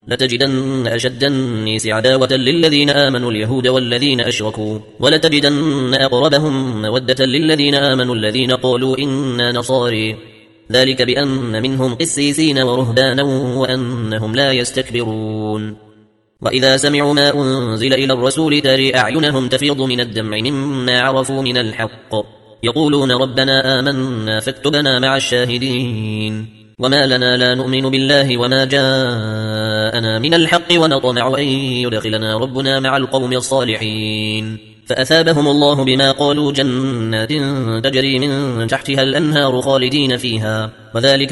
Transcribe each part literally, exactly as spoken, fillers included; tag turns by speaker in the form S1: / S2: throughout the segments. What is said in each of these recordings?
S1: لتجدن أشد الناس عداوة للذين آمنوا اليهود والذين أشركوا ولتجدن أقربهم مودة للذين آمنوا الذين قالوا إنا نصاري ذلك بأن منهم قسيسين ورهبانا وأنهم لا يستكبرون وإذا سمعوا ما أنزل إلى الرسول ترى أعينهم تفيض من الدمع مما عرفوا من الحق يقولون ربنا آمنا فاكتبنا مع الشاهدين وما لنا لا نؤمن بالله وما جاءنا من الحق ونطمع أن يدخلنا ربنا مع القوم الصالحين فأثابهم الله بما قالوا جنات تجري من تحتها الأنهار خالدين فيها وذلك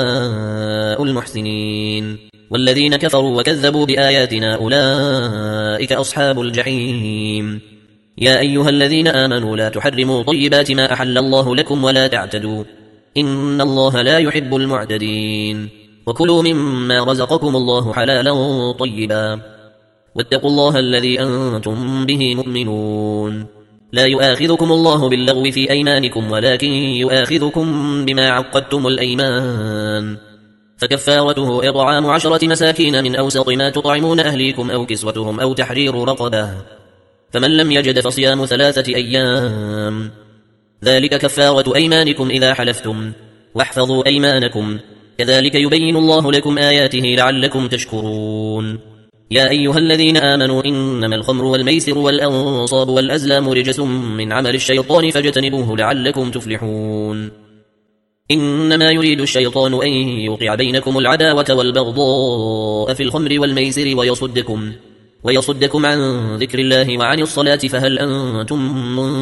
S1: جزاء المحسنين والذين كفروا وكذبوا بآياتنا أولئك أصحاب الجحيم يا أيها الذين آمنوا لا تحرموا طيبات ما أحل الله لكم ولا تعتدوا إن الله لا يحب المعتدين وكلوا مما رزقكم الله حلالا طيبا واتقوا الله الذي أنتم به مؤمنون لا يؤاخذكم الله باللغو في أيمانكم ولكن يؤاخذكم بما عقدتم الأيمان فكفارته إطعام عشرة مساكين من أوسط ما تطعمون أهليكم أو كسوتهم أو تحرير رقبة فمن لم يجد فصيام ثلاثة أيام ذلك كفارة أيمانكم إذا حلفتم واحفظوا أيمانكم كذلك يبين الله لكم آياته لعلكم تشكرون يا أيها الذين آمنوا إنما الخمر والميسر والأنصاب والأزلام رجس من عمل الشيطان فاجتنبوه لعلكم تفلحون إنما يريد الشيطان أن يوقع بينكم العداوة والبغضاء في الخمر والميسر ويصدكم ويصدكم عن ذكر الله وعن الصلاة فهل أنتم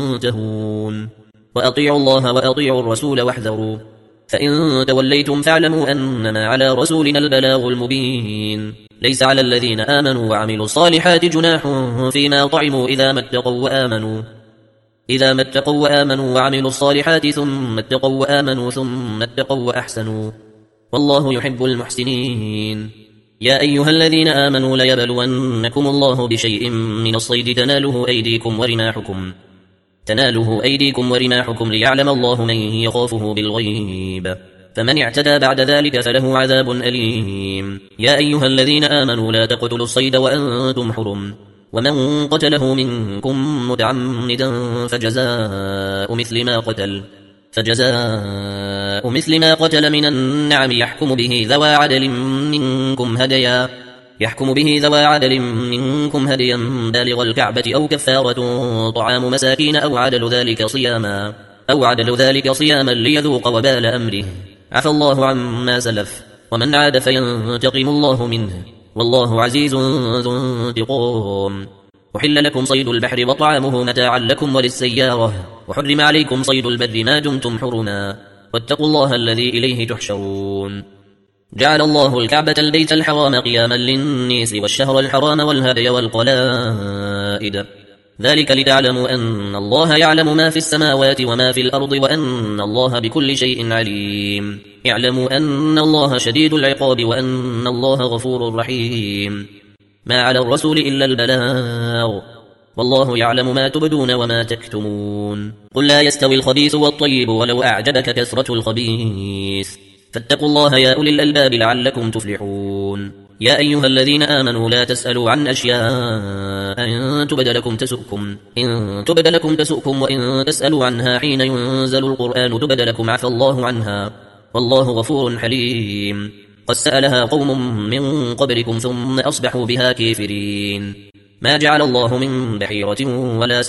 S1: منتهون وأطيعوا الله وأطيعوا الرسول واحذروا فإن توليتم فاعلموا أنما على رسولنا البلاغ المبين ليس على الذين آمنوا وعملوا الصالحات جناح فيما طعموا إذا ما اتقوا وآمنوا إذا ما اتقوا وآمنوا وعملوا الصالحات ثم اتقوا وآمنوا ثم اتقوا وأحسنوا والله يحب المحسنين يا أيها الذين آمنوا ليبلونكم الله بشيء من الصيد تناله أيديكم ورماحكم تناله أيديكم ورماحكم ليعلم الله من يخافه بالغيب فمن اعتدى بعد ذلك فله عذاب أليم يا أيها الذين آمنوا لا تقتلوا الصيد وأنتم حرم ومن قتله منكم متعمدا فجزاء مثل ما قتل فجزاء مثل ما قتل من النعم يحكم به ذوى عدل منكم هديا يحكم به ذوى عدل منكم هديا بالغ الكعبة أو كفارة طعام مساكين أو عدل ذلك صياما أو عدل ذلك صياما ليذوق وبال أمره عفى الله عما سلف ومن عاد فينتقم الله منه والله عزيز ذو انتقام أحل لكم صيد البحر وطعامه متاعا لكم وللسيارة وحرم عليكم صيد البر ما دمتم حرما واتقوا الله الذي إليه تحشرون جعل الله الكعبة البيت الحرام قياما للناس والشهر الحرام والهدي والقلائد ذلك لتعلموا أن الله يعلم ما في السماوات وما في الأرض وأن الله بكل شيء عليم اعلموا أن الله شديد العقاب وأن الله غفور رحيم ما على الرسول إلا البلاغ والله يعلم ما تبدون وما تكتمون قل لا يستوي الخبيث والطيب ولو أعجبك كثرة الخبيث فاتقوا الله يا أولي الألباب لعلكم تفلحون يا أيها الذين آمنوا لا تسألوا عن أشياء إن تبد لكم تسؤكم إن تبد لكم تسؤكم وإن تسألوا عنها حين ينزل القرآن تبد لكم عفى الله عنها والله غفور حليم قد سألها قوم من قبلكم ثم أصبحوا بها كافرين ما جعل الله من بحيرة ولا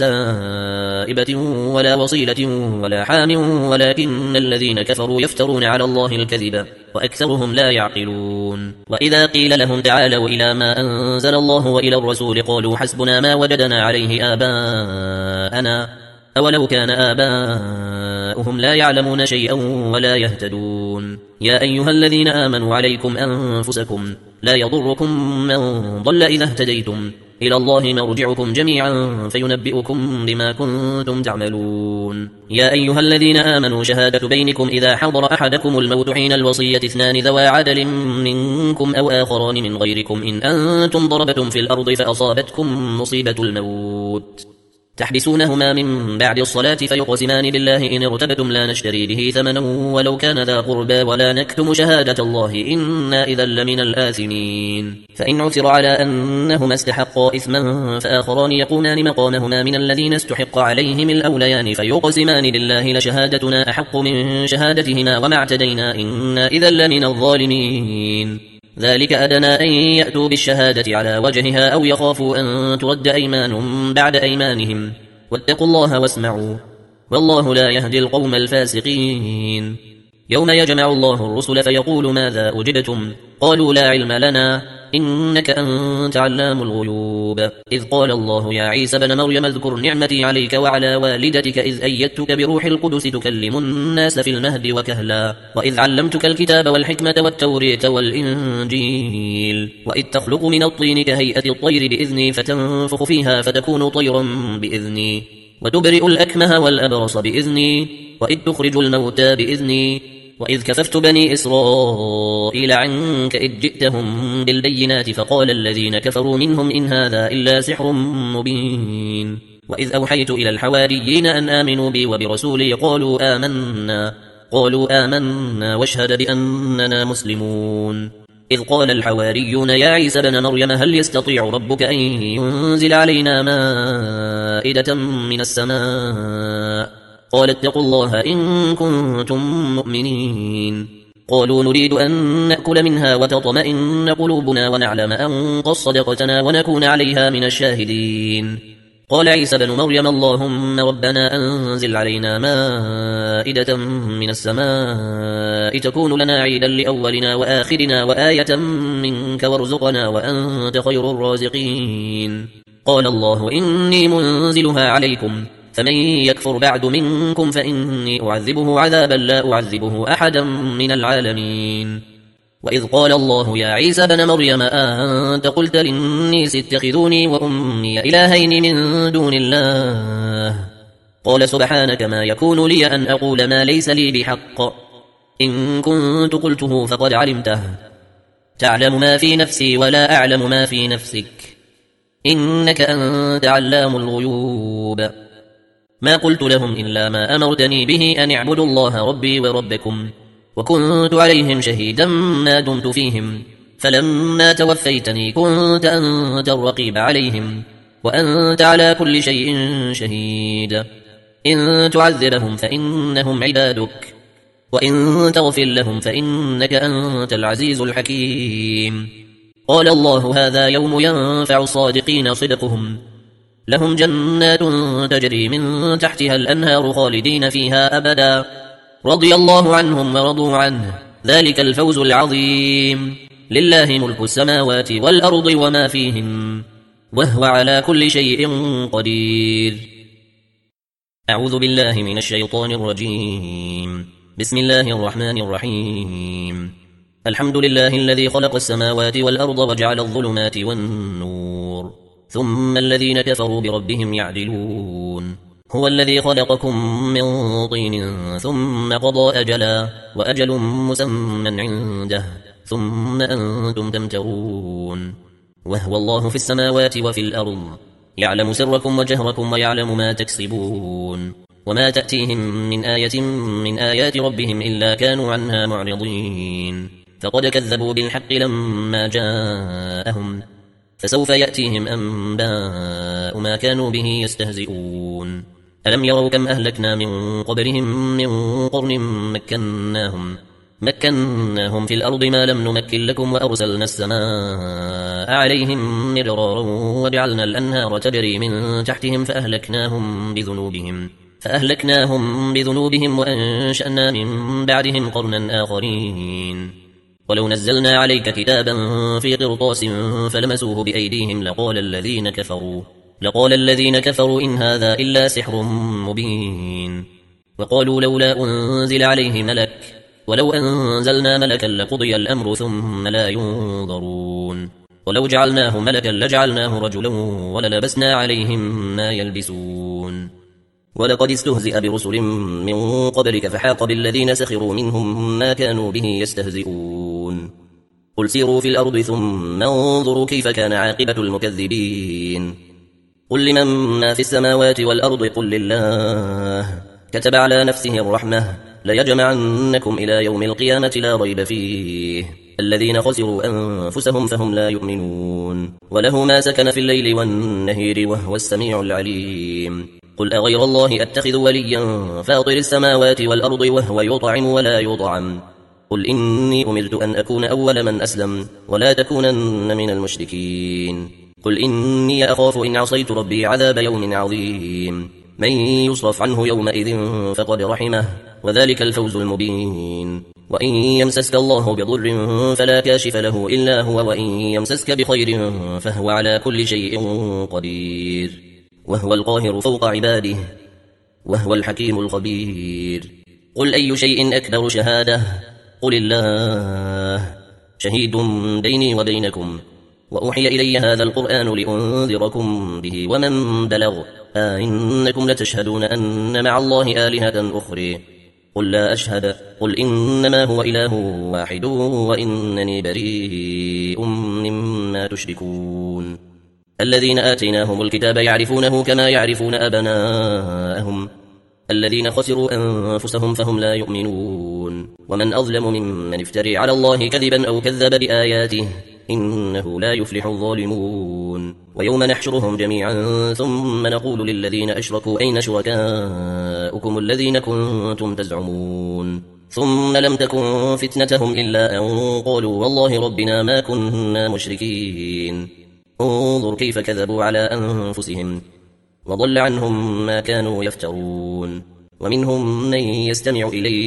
S1: سائبة ولا وصيلة ولا حام ولكن الذين كفروا يفترون على الله الكذب وأكثرهم لا يعقلون وإذا قيل لهم تعالوا إلى ما أنزل الله وإلى الرسول قالوا حسبنا ما وجدنا عليه آباءنا أولو كان آباؤهم لا يعلمون شيئا ولا يهتدون يا أيها الذين آمنوا عليكم أنفسكم لا يضركم من ضل إذا اهتديتم إلى الله مرجعكم جميعا فينبئكم بما كنتم تعملون يا أيها الذين آمنوا شهادة بينكم إذا حضر أحدكم الموت حين الوصية اثنان ذوى عدل منكم أو آخران من غيركم إن أنتم ضربتم في الأرض فأصابتكم مصيبة الموت تحبسونهما من بعد الصلاة فيقسمان بالله إن ارتبتم لا نشتري به ثمنا ولو كان ذا قربى ولا نكتم شهادة الله إنا إذا لمن الآثمين فإن عثر على أنهما استحقا إثما فآخران يقومان مقامهما من الذين استحق عليهم الأوليان فيقسمان بالله لشهادتنا أحق من شهادتهما وما اعتدينا إنا إذا لمن الظالمين ذلك أدنى أن يأتوا بالشهادة على وجهها أو يخافوا أن ترد أيمان بعد أيمانهم واتقوا الله واسمعوا والله لا يهدي القوم الفاسقين يوم يجمع الله الرسل فيقول ماذا أجبتم قالوا لا علم لنا إنك أنت علام الغيوب إذ قال الله يا عيسى بن مريم اذكر نعمتي عليك وعلى والدتك إذ أيدتك بروح القدس تكلم الناس في المهد وكهلا وإذ علمتك الكتاب والحكمة والتورية والإنجيل وإذ تخلق من الطين كهيئة الطير بإذني فتنفخ فيها فتكون طيرا بإذني وتبرئ الأكمه والأبرص بإذني وإذ تخرج الموتى بإذني وإذ كففت بني إسرائيل عنك إذ جئتهم بالبينات فقال الذين كفروا منهم إن هذا إلا سحر مبين وإذ أوحيت إلى الحواريين أن آمنوا بي وبرسولي قالوا آمنا قالوا آمنا واشهد بأننا مسلمون إذ قال الحواريون يا عيسى بن مريم هل يستطيع ربك أن ينزل علينا مائدة من السماء قال اتقوا الله إن كنتم مؤمنين قالوا نريد أن نأكل منها وتطمئن قلوبنا ونعلم أن قد صدقتنا ونكون عليها من الشاهدين قال عيسى بن مريم اللهم ربنا أنزل علينا مائدة من السماء تكون لنا عيدا لأولنا وآخرنا وآية منك وارزقنا وأنت خير الرازقين قال الله إني منزلها عليكم فمن يكفر بعد منكم فإني أعذبه عذابا لا أعذبه أحدا من العالمين وإذ قال الله يا عيسى بن مريم أنت قلت للناس اتخذوني وأمي إلهين من دون الله قال سبحانك ما يكون لي أن أقول ما ليس لي بحق إن كنت قلته فقد علمته تعلم ما في نفسي ولا أعلم ما في نفسك إنك أنت علام الغيوب ما قلت لهم إلا ما أمرتني به أن اعبدوا الله ربي وربكم وكنت عليهم شهيدا ما دمت فيهم فلما توفيتني كنت أنت الرقيب عليهم وأنت على كل شيء شهيد إن تعذبهم فإنهم عبادك وإن تغفر لهم فإنك أنت العزيز الحكيم قال الله هذا يوم ينفع الصادقين صدقهم لهم جنات تجري من تحتها الأنهار خالدين فيها أبدا رضي الله عنهم ورضوا عنه ذلك الفوز العظيم لله ملك السماوات والأرض وما فيهم وهو على كل شيء قدير أعوذ بالله من الشيطان الرجيم بسم الله الرحمن الرحيم الحمد لله الذي خلق السماوات والأرض وجعل الظلمات والنور ثم الذين كفروا بربهم يعدلون هو الذي خلقكم من طين ثم قضى أجلا وأجل مسمى عنده ثم أنتم تمترون وهو الله في السماوات وفي الأرض يعلم سركم وجهركم ويعلم ما تكسبون وما تأتيهم من آية من آيات ربهم إلا كانوا عنها معرضين فقد كذبوا بالحق لما جاءهم فسوف يأتيهم أنباء ما كانوا به يستهزئون ألم يروا كم أهلكنا من قبلهم من قرن مكناهم مكناهم في الأرض ما لم نمكن لكم وأرسلنا السماء عليهم مدرارا وجعلنا الأنهار تجري من تحتهم فأهلكناهم بذنوبهم فأهلكناهم بذنوبهم وأنشأنا من بعدهم قرنا آخرين ولو نزلنا عليك كتابا في قرطاس فلمسوه بأيديهم لقال الذين كفروا لقال الذين كفروا إن هذا إلا سحر مبين وقالوا لولا أنزل عليه ملك ولو أنزلنا ملكا لقضي الأمر ثم لا ينظرون ولو جعلناه ملكا لجعلناه رجلا وللبسنا عليهم ما يلبسون ولقد استهزئ برسل من قبلك فحاق بالذين سخروا منهم ما كانوا به يستهزئون قل سيروا في الأرض ثم انظروا كيف كان عاقبة المكذبين قل لمن ما في السماوات والأرض قل لله كتب على نفسه الرحمة ليجمعنكم إلى يوم القيامة لا ريب فيه الذين خسروا أنفسهم فهم لا يؤمنون وله ما سكن في الليل والنهير وهو السميع العليم قل أغير الله أتخذ وليا فاطر السماوات والأرض وهو يطعم ولا يطعم قل إني أمرت أن أكون أول من أسلم ولا تكونن من المشركين قل إني أخاف إن عصيت ربي عذاب يوم عظيم من يصرف عنه يومئذ فقد رحمه وذلك الفوز المبين وإن يمسسك الله بضر فلا كاشف له إلا هو وإن يمسسك بخير فهو على كل شيء قدير وهو القاهر فوق عباده وهو الحكيم الخبير قل أي شيء أكبر شهادة قل الله شهيد بيني وبينكم وأوحي إلي هذا القرآن لأنذركم به ومن بلغ أئنكم لتشهدون أن مع الله آلهة أخرى قل لا أشهد قل إنما هو إله واحد وإنني بريء مما تشركون الذين آتيناهم الكتاب يعرفونه كما يعرفون أبناءهم الذين خسروا أنفسهم فهم لا يؤمنون ومن أظلم ممن افتري على الله كذبا أو كذب بآياته إنه لا يفلح الظالمون ويوم نحشرهم جميعا ثم نقول للذين أشركوا أين شركاؤكم الذين كنتم تزعمون ثم لم تكن فتنتهم إلا أن قالوا والله ربنا ما كنا مشركين انظر كيف كذبوا على أنفسهم وضل عنهم ما كانوا يفترون ومنهم من يستمع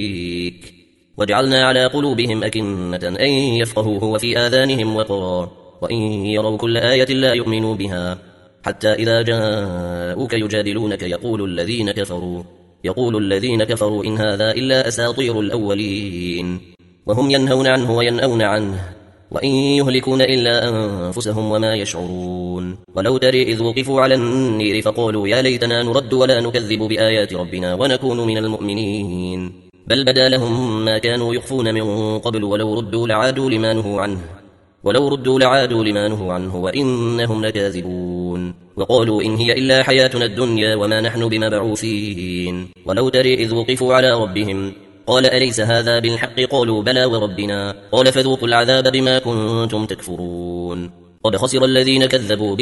S1: إليك وجعلنا على قلوبهم أكنة أن يفقهوه وفي آذانهم وقرا وإن يروا كل آية لا يؤمنوا بها حتى إذا جاءوك يجادلونك يقول الذين كفروا يقول الذين كفروا إن هذا إلا أساطير الأولين وهم ينهون عنه وينأون عنه وإن يهلكون إلا أنفسهم وما يشعرون ولو ترى إذ وقفوا على النير فقالوا يا ليتنا نرد ولا نكذب بآيات ربنا ونكون من المؤمنين بل بدا لهم ما كانوا يخفون من قبل ولو ردوا لعادوا لما نهوا عنه ولو ردوا لعادوا لما نهوا عنه وإنهم لكاذبون وقالوا إن هي إلا حياتنا الدنيا وما نحن بمبعوثين ولو ترى إذ وقفوا على ربهم قال أليس هذا بالحق قالوا بلى وربنا قال فذوقوا العذاب بما كنتم تكفرون قد خسر الذين كذبوا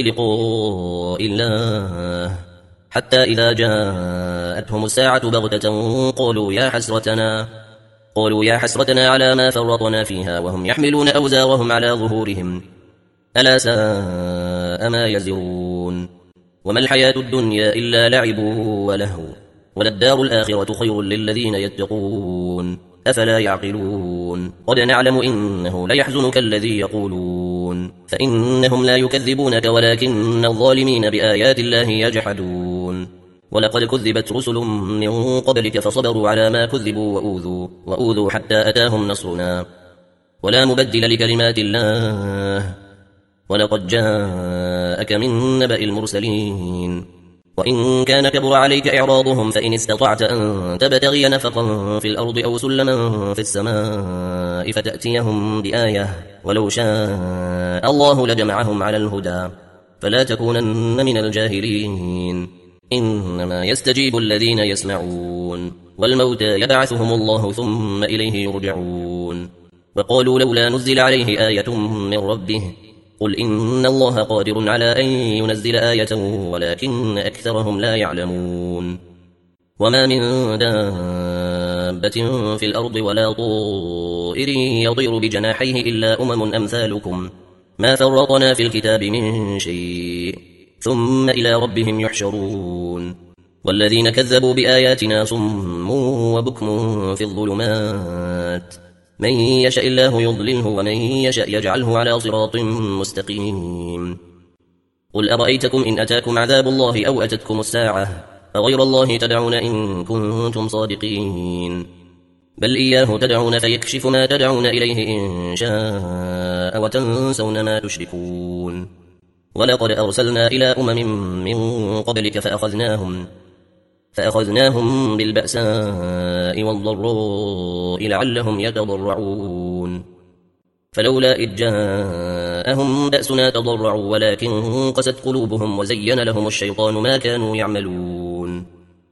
S1: بلقاء الله حتى إذا جاءتهم الساعة بغتة قالوا يا حسرتنا قالوا يا حسرتنا على ما فرطنا فيها وهم يحملون أوزارهم على ظهورهم ألا ساء ما يزرون وما الحياة الدنيا إلا لعب ولهو وللدار الآخرة خير للذين يتقون أفلا يعقلون قد نعلم إنه ليحزنك الذي يقولون فإنهم لا يكذبونك ولكن الظالمين بآيات الله يجحدون ولقد كذبت رسل من قبلك فصبروا على ما كذبوا وأوذوا وأوذوا حتى أتاهم نصرنا ولا مبدل لكلمات الله ولقد جاءك من نبأ المرسلين وإن كان كبر عليك إعراضهم فإن استطعت أن تبتغي نفقا في الأرض أو سلما في السماء فتأتيهم بآية ولو شاء الله لجمعهم على الهدى فلا تكونن من الجاهلين إنما يستجيب الذين يسمعون والموتى يبعثهم الله ثم إليه يرجعون وقالوا لولا نزل عليه آية من ربه قل إن الله قادر على أن ينزل آية ولكن أكثرهم لا يعلمون وما من دابة في الأرض ولا طائر يطير بجناحيه إلا أمم أمثالكم ما فرطنا في الكتاب من شيء ثم إلى ربهم يحشرون والذين كذبوا بآياتنا صم وبكم في الظلمات من يشاء الله يضلله ومن يشاء يجعله على صراط مستقيم قل أرأيتكم إن أتاكم عذاب الله أو أتتكم الساعة أغير الله تدعون إن كنتم صادقين بل إياه تدعون فيكشف ما تدعون إليه إن شاء وتنسون ما تشركون ولقد أرسلنا إلى أمم من قبلك فأخذناهم فأخذناهم بالبأساء والضراء لعلهم يتضرعون فلولا إذ جاءهم جاءهم بأسنا تضرعوا ولكن قست قلوبهم وزين لهم الشيطان ما كانوا يعملون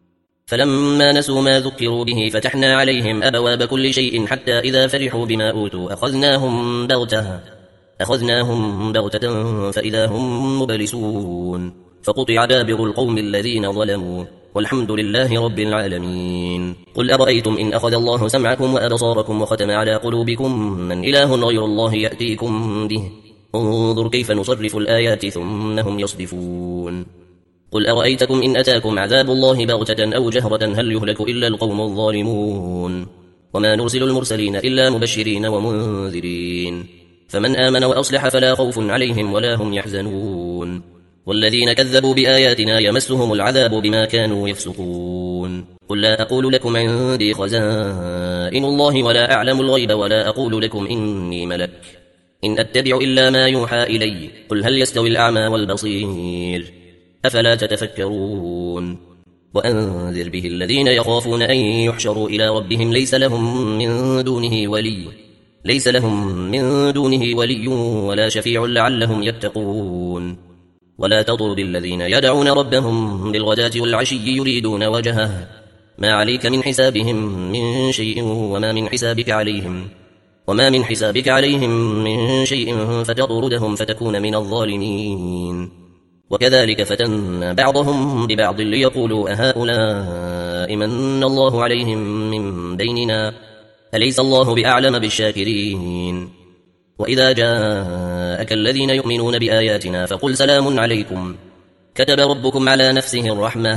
S1: فلما نسوا ما ذكروا به فتحنا عليهم أبواب كل شيء حتى إذا فرحوا بما أوتوا أخذناهم بغتة أخذناهم بغتة فإذا هم مبلسون فقطع دابر القوم الذين ظلموا والحمد لله رب العالمين. قل أرأيتم إن أخذ الله سمعكم وأبصاركم وختم على قلوبكم من إله غير الله يأتيكم به انظر كيف نصرف الآيات ثم هم يصدفون. قل أرأيتكم إن أتاكم عذاب الله بغتة أو جهرة هل يهلك إلا القوم الظالمون وما نرسل المرسلين إلا مبشرين ومنذرين فمن آمن وأصلح فلا خوف عليهم ولا هم يحزنون والذين كذبوا بآياتنا يمسهم العذاب بما كانوا يفسقون. قل لا أقول لكم عندي خزائن الله ولا أعلم الغيب ولا أقول لكم إني ملك إن أتبع إلا ما يوحى إلي قل هل يستوي الأعمى والبصير أفلا تتفكرون. وأنذر به الذين يخافون أن يحشروا إلى ربهم ليس لهم من دونه ولي ليس لهم من دونه ولي ولا شفيع لعلهم يتقون. ولا تطرد الذين يدعون ربهم بالغداة والعشي يريدون وجهه ما عليك من حسابهم من شيء وما من حسابك عليهم وما من حسابك عليهم من شيء فتطردهم فتكون من الظالمين. وكذلك فتنا بعضهم ببعض ليقولوا أهؤلاء من الله عليهم من بيننا أليس الله بأعلم بالشاكرين. وإذا جاءك الذين يؤمنون بآياتنا فقل سلام عليكم كتب ربكم على نفسه الرحمة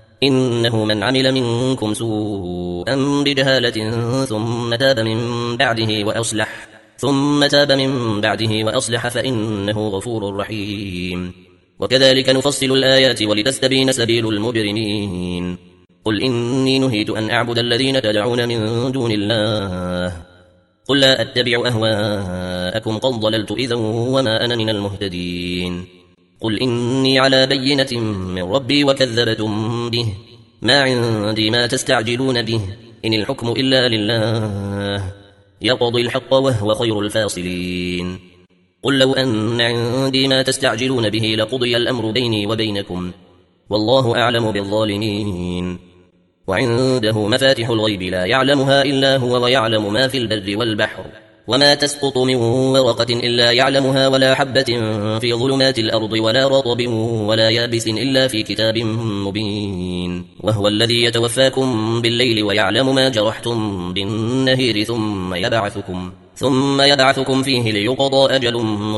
S1: إنه من عمل منكم سوءا بجهالة ثم تاب من بعده وأصلح ثم تاب من بعده وأصلح فإنه غفور رحيم. وكذلك نفصل الآيات ولتستبين سبيل المجرمين. قل إني نهيت أن أعبد الذين تدعون من دون الله قل لا أتبع أهواءكم قد ضللت إذا وما أنا من المهتدين. قل إني على بينة من ربي وكذبتم به ما عندي ما تستعجلون به إن الحكم إلا لله يقضي الحق وهو خير الفاصلين. قل لو أن عندي ما تستعجلون به لقضي الأمر بيني وبينكم والله أعلم بالظالمين. وعنده مفاتح الغيب لا يعلمها إلا هو ويعلم ما في البر والبحر وما تسقط من ورقة إلا يعلمها ولا حبة في ظلمات الأرض ولا رطب ولا يابس إلا في كتاب مبين. وهو الذي يتوفاكم بالليل ويعلم ما جرحتم بالنهير ثم يبعثكم ثم يبعثكم فيه ليقضى أجل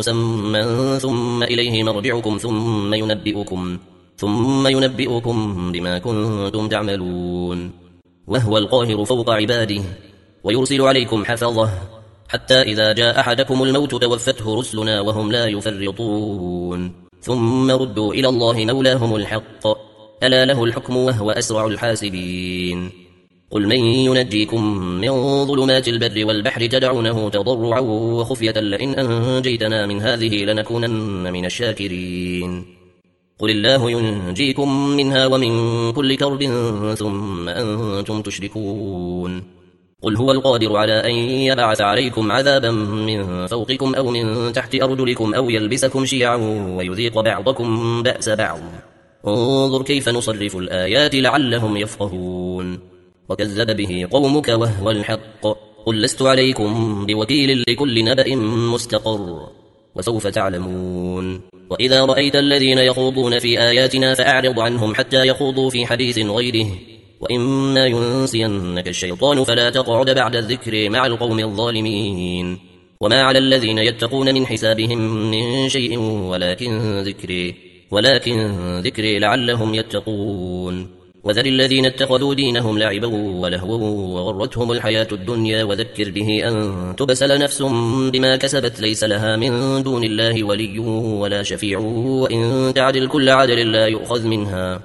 S1: مسمى ثم إليه مرجعكم ثم ينبئكم ثم ينبئكم بما كنتم تعملون. وهو القاهر فوق عباده ويرسل عليكم حفظه حتى إذا جاء أحدكم الموت توفته رسلنا وهم لا يفرطون ثم ردوا إلى الله مولاهم الحق ألا له الحكم وهو أسرع الحاسبين. قل من ينجيكم من ظلمات البر والبحر تدعونه تضرعا وخفية لئن أنجيتنا من هذه لنكونن من الشاكرين. قل الله ينجيكم منها ومن كل كرب ثم أنتم تشركون. قل هو القادر على أن يبعث عليكم عذابا من فوقكم أو من تحت أرجلكم أو يلبسكم شيعا ويذيق بعضكم بأس بعض انظر كيف نصرف الآيات لعلهم يفقهون. وكذب به قومك وهو الحق قل لست عليكم بوكيل لكل نبأ مستقر وسوف تعلمون. وإذا رأيت الذين يخوضون في آياتنا فأعرض عنهم حتى يخوضوا في حديث غيره وإما ينسينك الشيطان فلا تقعد بعد الذكر مع القوم الظالمين. وما على الذين يتقون من حسابهم من شيء ولكن ذكري ولكن ذكري لعلهم يتقون. وذر الذين اتخذوا دينهم لعبا ولهوا وغرتهم الحياة الدنيا وذكر به أن تبسل نفس بما كسبت ليس لها من دون الله ولي ولا شفيع وإن تعدل كل عدل لا يؤخذ منها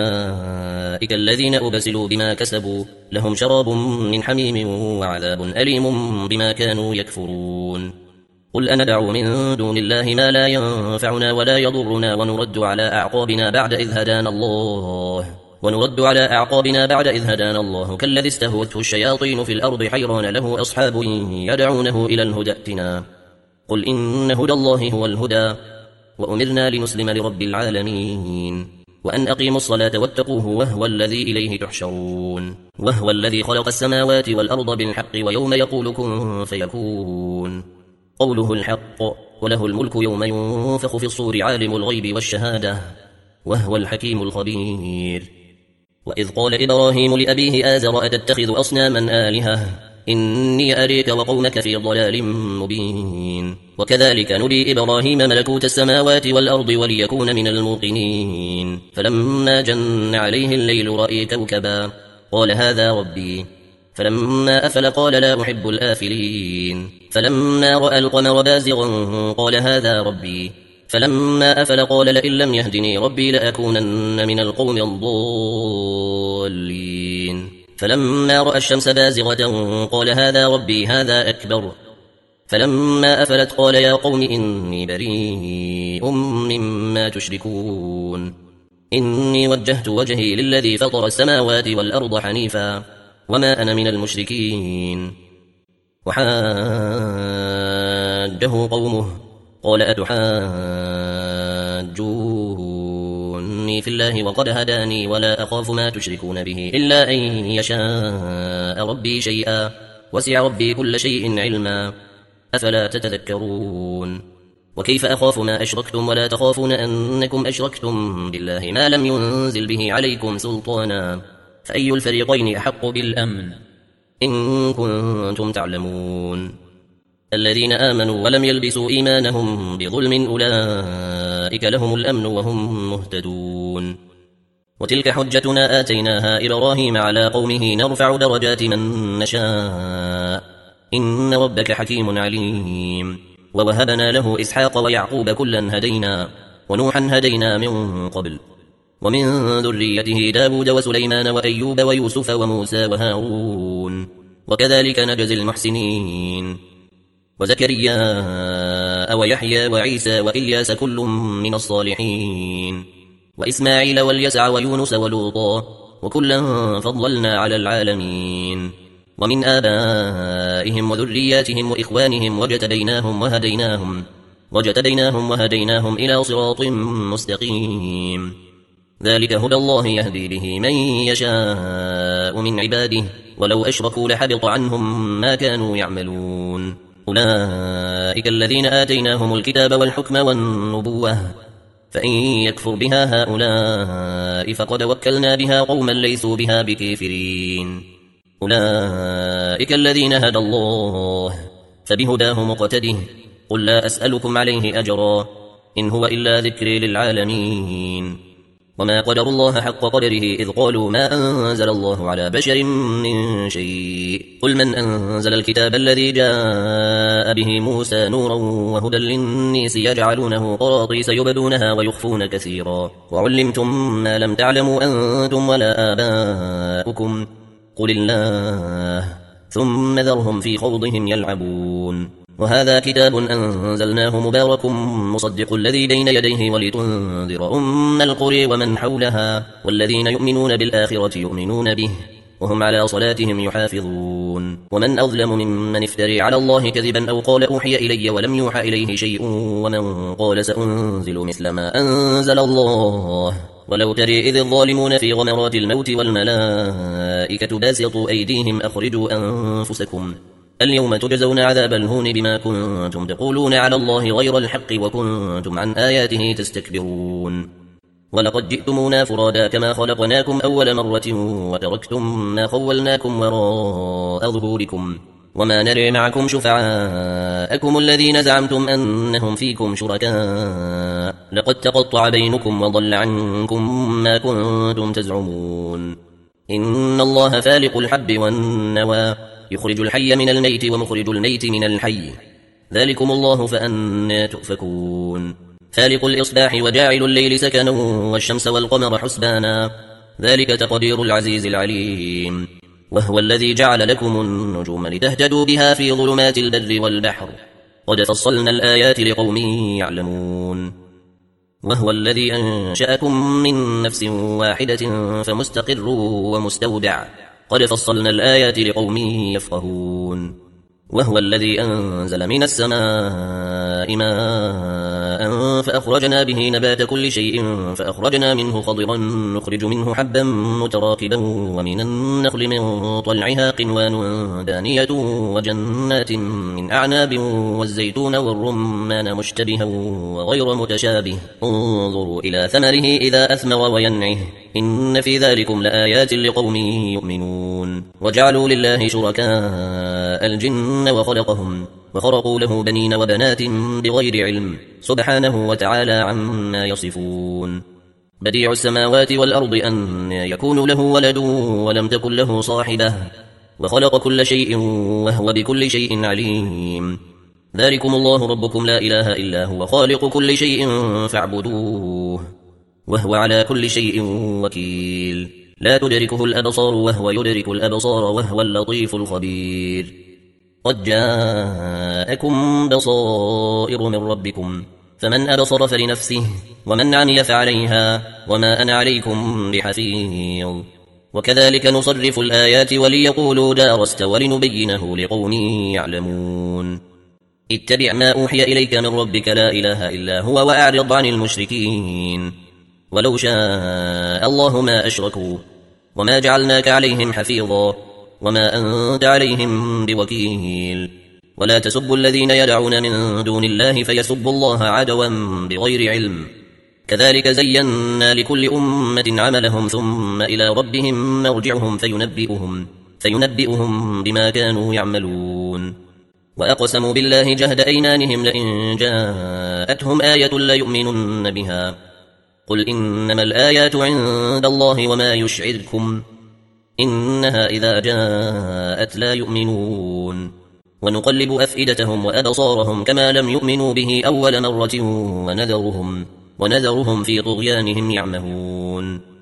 S1: أولئك الذين أبسلوا بما كسبوا لهم شراب من حميم وعذاب أليم بما كانوا يكفرون. قل أندعو من دون الله ما لا ينفعنا ولا يضرنا ونرد على أعقابنا بعد إذ هدانا الله ونرد على أعقابنا بعد إذ هدانا الله كالذي استهوته الشياطين في الأرض حيران له أصحاب يدعونه إلى الهدى ائتنا قل إن هدى الله هو الهدى وأمرنا لنسلم لرب العالمين وأن أقيموا الصلاة واتقوه وهو الذي إليه تحشرون وهو الذي خلق السماوات والأرض بالحق ويوم يقول كن فيكون قوله الحق وله الملك يوم ينفخ في الصور عالم الغيب والشهادة وهو الحكيم الخبير وإذ قال إبراهيم لأبيه آزر أتتخذ أصناما آلهة إني أريك وقومك في ضلال مبين وكذلك نري إبراهيم ملكوت السماوات والأرض وليكون من الموقنين فلما جن عليه الليل رأي كوكبا قال هذا ربي فلما أفل قال لا أحب الآفلين فلما رأى القمر بازغا قال هذا ربي فلما أفل قال لئن لم يهدني ربي لأكونن من القوم الضالين فلما رأى الشمس بازغة قال هذا ربي هذا أكبر فلما أفلت قال يا قوم إني بريء مما تشركون إني وجهت وجهي للذي فطر السماوات والأرض حنيفا وما أنا من المشركين وحاجه قومه قال أتحاجوني في الله وقد هداني ولا أخاف ما تشركون به إلا أن يشاء ربي شيئا وسع ربي كل شيء علما أفلا تتذكرون وكيف أخاف ما أشركتم ولا تخافون أنكم أشركتم بالله ما لم ينزل به عليكم سلطانا فأي الفريقين أحق بالأمن إن كنتم تعلمون الذين آمنوا ولم يلبسوا إيمانهم بظلم أولئك لهم الأمن وهم مهتدون وتلك حجتنا آتيناها إبراهيم على قومه نرفع درجات من نشاء إن ربك حكيم عليم ووهبنا له إسحاق ويعقوب كلا هدينا ونوحا هدينا من قبل ومن ذريته داود وسليمان وأيوب ويوسف وموسى وهارون وكذلك نجزي المحسنين وزكريا ويحيى وعيسى وإلياس كل من الصالحين وإسماعيل واليسع ويونس ولوطا وكلا فضلنا على العالمين ومن آبائهم وذرياتهم وإخوانهم وجتبيناهم وهديناهم وجتبيناهم وهديناهم إلى صراط مستقيم ذلك هدى الله يهدي به من يشاء من عباده ولو أشركوا لحبط عنهم ما كانوا يعملون أولئك الذين آتيناهم الكتاب والحكم والنبوة فإن يكفر بها هؤلاء فقد وكلنا بها قوما ليسوا بها بكافرين أولئك الذين هدى الله فبهداه مقتده قل لا أسألكم عليه أجرا إن هو إلا ذكر للعالمين وما قدر الله حق قدره إذ قالوا ما أنزل الله على بشر من شيء قل من أنزل الكتاب الذي جاء به موسى نورا وهدى للناس يجعلونه قراطيس يبدونها ويخفون كثيرا وعلمتم ما لم تعلموا أنتم ولا آباؤكم قل الله ثم ذرهم في خوضهم يلعبون وهذا كتاب أنزلناه مبارك مصدق الذي بين يديه ولتنذر أم القرى ومن حولها والذين يؤمنون بالآخرة يؤمنون به وهم على صلاتهم يحافظون ومن أظلم ممن افتري على الله كذبا أو قال أوحي إلي ولم يوحى إليه شيء ومن قال سأنزل مثل ما أنزل الله ولو تري إذ الظالمون في غمرات الموت والملائكة باسطوا أيديهم أخرجوا أنفسكم اليوم تجزون عذاب الهون بما كنتم تقولون على الله غير الحق وكنتم عن آياته تستكبرون ولقد جئتمونا فرادا كما خلقناكم أول مرة وتركتم ما خولناكم وراء ظهوركم وما نرى معكم شفعاءكم الذين زعمتم أنهم فيكم شركاء لقد تقطع بينكم وضل عنكم ما كنتم تزعمون إن الله فالق الحب والنوى يخرج الحي من الميت ومخرج الميت من الحي ذلكم الله فأنى تؤفكون فالق الإصباح وجاعل الليل سكنا والشمس والقمر حسبانا ذلك تقدير العزيز العليم وهو الذي جعل لكم النجوم لتهتدوا بها في ظلمات البر والبحر قد فصلنا الآيات لقوم يعلمون وهو الذي أنشأكم من نفس واحدة فمستقر ومستودع قد فصلنا الآيات لقوم يفقهون وهو الذي أنزل من السماء ماء فأخرجنا به نبات كل شيء فأخرجنا منه خضرا نخرج منه حبا متراكبا ومن النخل من طلعها قنوان دانية وجنات من أعناب والزيتون والرمان مشتبها وغير متشابه انظروا إلى ثمره إذا أثمر وينعه إن في ذلكم لآيات لقوم يؤمنون وجعلوا لله شركاء الجن وخلقهم وخرقوا له بنين وبنات بغير علم سبحانه وتعالى عما يصفون بديع السماوات والأرض أن يكون له ولد ولم تكن له صاحبة وخلق كل شيء وهو بكل شيء عليم ذلكم الله ربكم لا إله إلا هو خالق كل شيء فاعبدوه وهو على كل شيء وكيل لا تدركه الأبصار وهو يدرك الأبصار وهو اللطيف الخبير قد جاءكم بصائر من ربكم فمن أبصر فلنفسه ومن عمي فعليها وما أنا عليكم بحفيظ وكذلك نصرف الآيات وليقولوا دارست ولنبينه لقوم يعلمون اتبع ما أوحي إليك من ربك لا إله إلا هو وأعرض عن المشركين ولو شاء الله ما أشركوا وما جعلناك عليهم حفيظا وما أنت عليهم بوكيل ولا تسبوا الذين يدعون من دون الله فيسبوا الله عدوا بغير علم كذلك زينا لكل أمة عملهم ثم إلى ربهم مرجعهم فينبئهم, فينبئهم بما كانوا يعملون وأقسموا بالله جهد أيمانهم لئن جاءتهم آية ليؤمنن بها قل إنما الآيات عند الله وما يشعركم إنها إذا جاءت لا يؤمنون ونقلب أفئدتهم وأبصارهم كما لم يؤمنوا به أول مرة ونذرهم, ونذرهم في طغيانهم يعمهون